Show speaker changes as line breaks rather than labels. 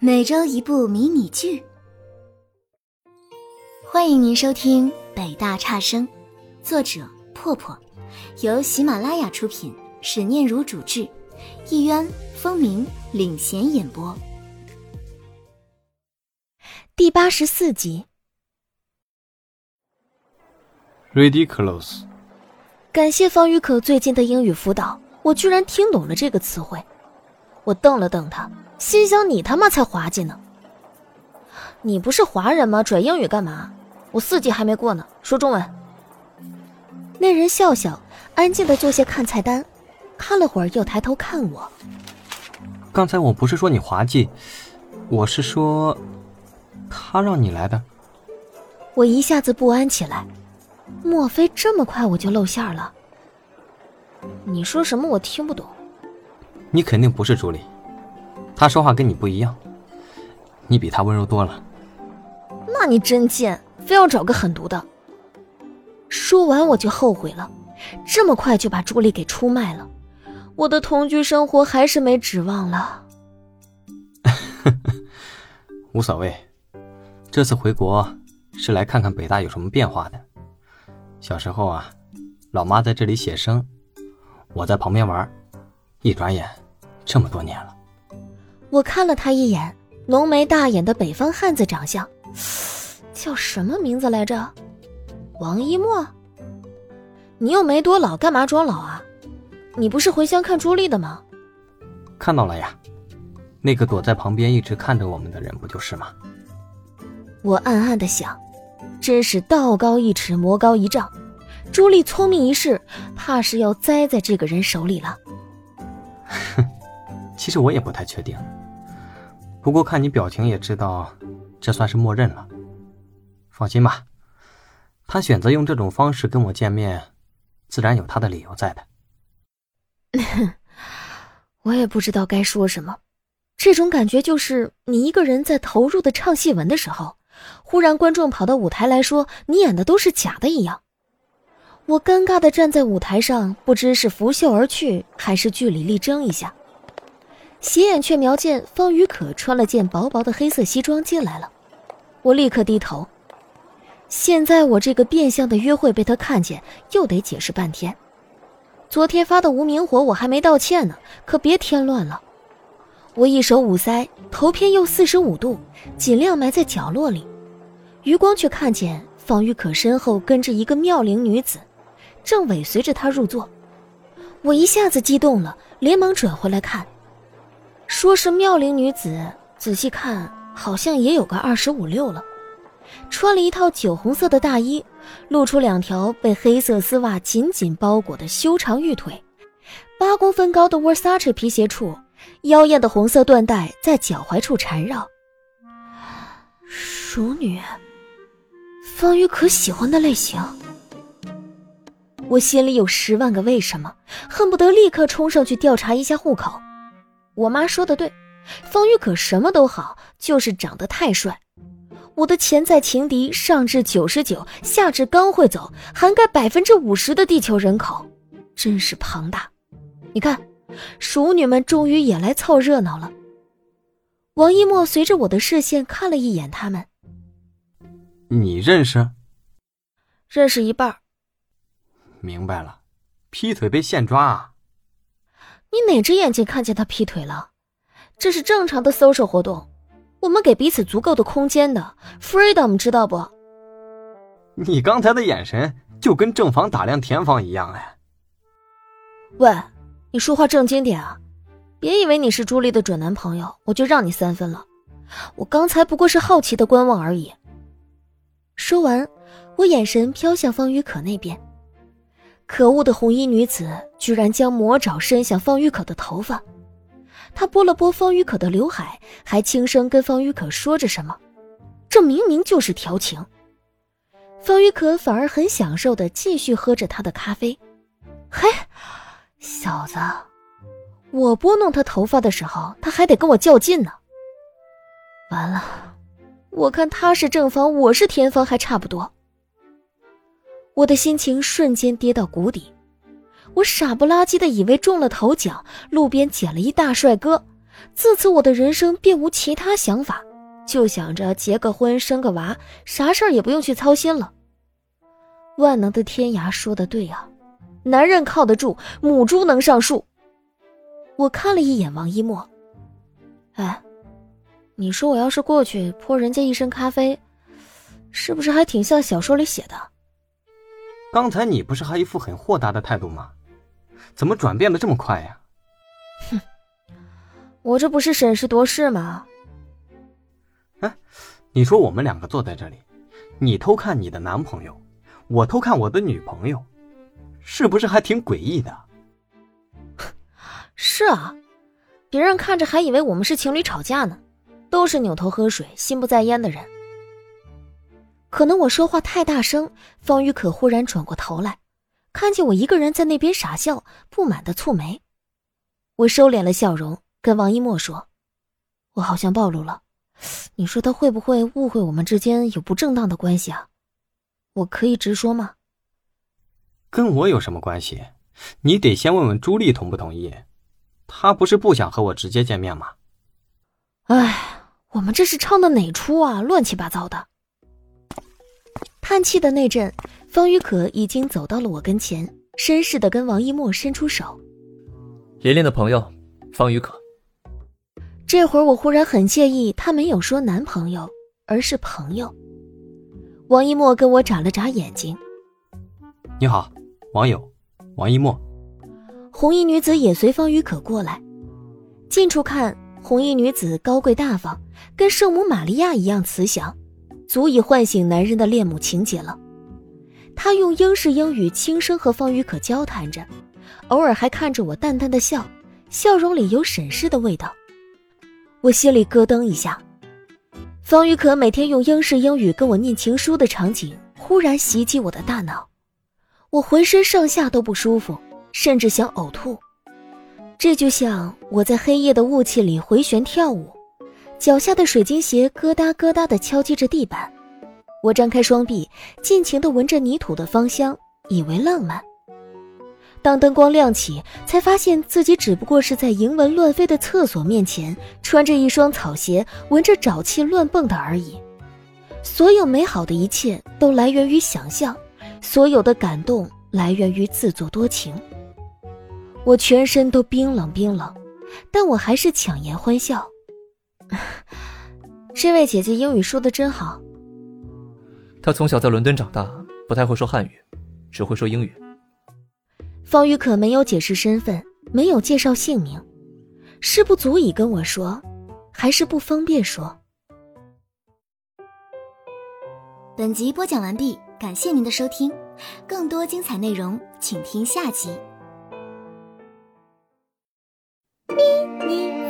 每周一部迷你剧，欢迎您收听北大差生，作者破破，由喜马拉雅出品，史念如主制，一渊、风鸣领衔演播。第84集。
Ridiculous。
感谢方宇可最近的英语辅导，我居然听懂了这个词汇。我瞪了瞪他，心想你他妈才滑稽呢。你不是华人吗？拽英语干嘛？我4级还没过呢，说中文。那人笑笑，安静地坐下看菜单，看了会儿又抬头看我。
刚才我不是说你滑稽，我是说他让你来的。
我一下子不安起来，莫非这么快我就露馅了？你说什么我听不懂。
你肯定不是朱莉，他说话跟你不一样，你比他温柔多了。
那你真贱，非要找个狠毒的。说完我就后悔了，这么快就把朱莉给出卖了，我的同居生活还是没指望了。
无所谓，这次回国是来看看北大有什么变化的。小时候啊，老妈在这里写生，我在旁边玩，一转眼这么多年了。
我看了他一眼，浓眉大眼的北方汉子长相，叫什么名字来着？王一墨？你又没多老，干嘛装老啊？你不是回乡看朱莉的吗？
看到了呀，那个躲在旁边一直看着我们的人不就是吗？
我暗暗地想，真是道高一尺魔高一丈，朱莉聪明一世，怕是要栽在这个人手里了。
其实我也不太确定，不过看你表情也知道这算是默认了。放心吧，他选择用这种方式跟我见面，自然有他的理由在的。
我也不知道该说什么，这种感觉就是你一个人在投入的唱戏文的时候，忽然观众跑到舞台来说你演的都是假的一样。我尴尬地站在舞台上，不知是拂袖而去还是据理力争一下。斜眼却瞄见方宇可穿了件薄薄的黑色西装进来了，我立刻低头。现在我这个变相的约会被他看见，又得解释半天。昨天发的无名火我还没道歉呢，可别添乱了。我一手捂腮，头偏右45度，尽量埋在角落里。余光却看见方宇可身后跟着一个妙龄女子，正尾随着他入座。我一下子激动了，连忙转回来看。说是妙龄女子，仔细看好像也有个25、6了，穿了一套酒红色的大衣，露出2条被黑色丝袜紧紧包裹的修长玉腿，8公分高的 Versace 皮鞋处，妖艳的红色缎带在脚踝处缠绕。熟女，方宇可喜欢的类型。我心里有10万个为什么，恨不得立刻冲上去调查一下户口。我妈说的对，方宇可什么都好，就是长得太帅。我的潜在情敌上至99，下至刚会走，涵盖50%的地球人口，真是庞大。你看，熟女们终于也来凑热闹了。王一墨随着我的视线看了一眼他们。
你认识？
认识一半。
明白了，劈腿被现抓啊。
你哪只眼睛看见他劈腿了？这是正常的 social 活动，我们给彼此足够的空间的 freedom， 知道不？
你刚才的眼神就跟正房打量田房一样哎。
喂，你说话正经点啊，别以为你是朱莉的准男朋友我就让你3分了，我刚才不过是好奇的观望而已。说完，我眼神飘向方宇可那边。可恶的红衣女子居然将魔爪伸向方宇可的头发，她拨了拨方宇可的刘海，还轻声跟方宇可说着什么，这明明就是调情。方宇可反而很享受地继续喝着他的咖啡。嘿，小子，我拨弄他头发的时候他还得跟我较劲呢。完了，我看他是正房我是田房还差不多。我的心情瞬间跌到谷底，我傻不拉几的以为中了头奖，路边捡了一大帅哥， 自此我的人生便无其他想法，就想着结个婚生个娃，啥事儿也不用去操心了。万能的天涯说得对啊，男人靠得住，母猪能上树。我看了一眼王一墨，哎，你说我要是过去泼人家一身咖啡，是不是还挺像小说里写的？
刚才你不是还一副很豁达的态度吗？怎么转变得这么快呀？
哼，我这不是审时度势吗？
哎，你说我们两个坐在这里，你偷看你的男朋友，我偷看我的女朋友，是不是还挺诡异的？
是啊，别人看着还以为我们是情侣吵架呢，都是扭头喝水心不在焉的人。可能我说话太大声，方雨可忽然转过头来，看见我一个人在那边傻笑，不满地蹙眉。我收敛了笑容，跟王一墨说，我好像暴露了，你说他会不会误会我们之间有不正当的关系啊？我可以直说吗？
跟我有什么关系？你得先问问朱莉同不同意，她不是不想和我直接见面吗？
哎，我们这是唱的哪出啊，乱七八糟的。叹气的那阵，方雨可已经走到了我跟前，绅士地跟王一墨伸出手。
琳琳的朋友方雨可。
这会儿我忽然很介意他没有说男朋友，而是朋友。王一墨跟我眨了眨眼睛。
你好，网友王一墨。
红衣女子也随方雨可过来。近处看，红衣女子高贵大方，跟圣母玛利亚一样慈祥，足以唤醒男人的恋母情结了。她用英式英语轻声和方雨可交谈着，偶尔还看着我淡淡的笑，笑容里有审视的味道。我心里咯噔一下，方雨可每天用英式英语跟我念情书的场景忽然袭击我的大脑，我浑身上下都不舒服，甚至想呕吐。这就像我在黑夜的雾气里回旋跳舞，脚下的水晶鞋咯哒咯哒地敲击着地板，我张开双臂，尽情地闻着泥土的芳香，以为浪漫。当灯光亮起，才发现自己只不过是在淫蚊乱飞的厕所面前，穿着一双草鞋，闻着沼气乱蹦的而已。所有美好的一切都来源于想象，所有的感动来源于自作多情。我全身都冰冷冰冷，但我还是强颜欢笑。这位姐姐英语说得真好。
她从小在伦敦长大，不太会说汉语，只会说英语。
方雨可没有解释身份，没有介绍姓名，是不足以跟我说，还是不方便说。
本集播讲完毕，感谢您的收听，更多精彩内容请听下集。咪咪